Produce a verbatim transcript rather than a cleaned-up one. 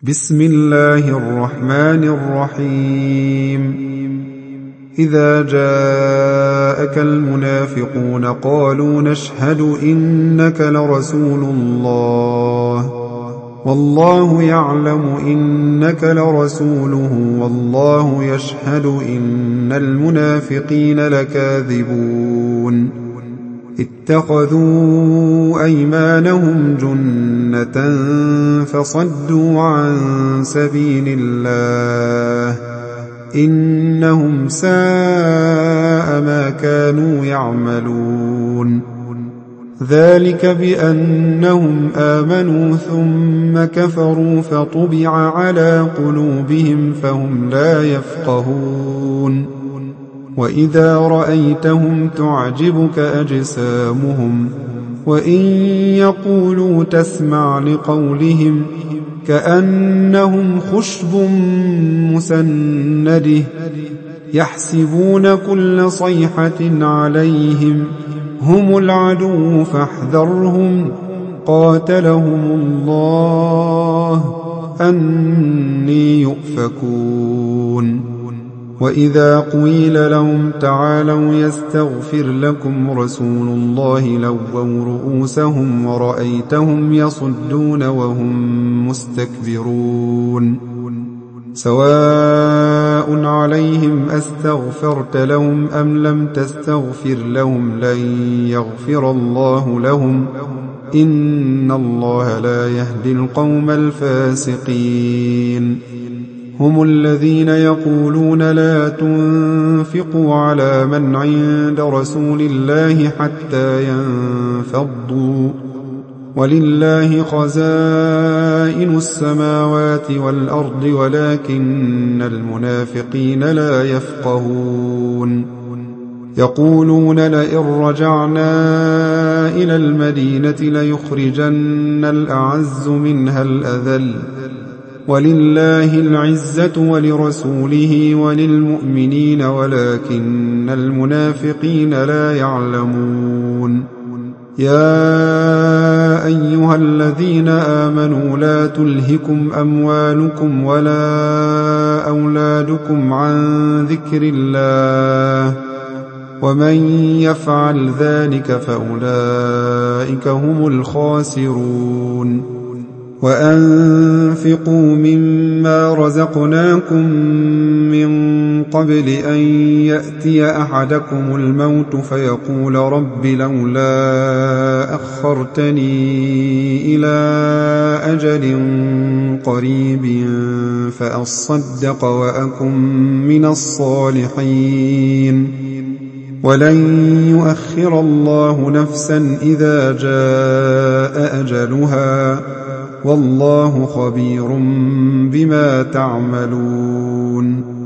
بسم الله الرحمن الرحيم إذا جاءك المنافقون قالوا نشهد إنك لرسول الله والله يعلم إنك لرسوله والله يشهد إن المنافقين لكاذبون اتخذوا أيمانهم جنة فصدوا عن سبيل الله إنهم ساء ما كانوا يعملون ذلك بأنهم آمنوا ثم كفروا فطبع على قلوبهم فهم لا يفقهون وإذا رأيتهم تعجبك أجسامهم وإن يقولوا تسمع لقولهم كأنهم خشب مسنده يحسبون كل صيحة عليهم هم العدو فاحذرهم قاتلهم الله أني يؤفكون وإذا قيل لهم تعالوا يستغفر لكم رسول الله لووا رؤوسهم ورأيتهم يصدون وهم مستكبرون سواء عليهم أستغفرت لهم أم لم تستغفر لهم لن يغفر الله لهم إن الله لا يهدي القوم الفاسقين هم الذين يقولون لا تنفقوا على من عند رسول الله حتى ينفضوا ولله خزائن السماوات والأرض ولكن المنافقين لا يفقهون يقولون لئن رجعنا إلى المدينة ليخرجن الأعز منها الأذل ولله العزة ولرسوله وللمؤمنين ولكن المنافقين لا يعلمون يا أيها الذين آمنوا لا تلهكم أموالكم ولا أولادكم عن ذكر الله ومن يفعل ذلك فأولئك هم الخاسرون وأنفقوا مما رزقناكم من قبل أن يأتي أحدكم الموت فيقول رب لولا أخرتني إلى أجل قريب فأصدق وأكن من الصالحين ولن يؤخر الله نفسا إذا جاء أجلها والله خبير بما تعملون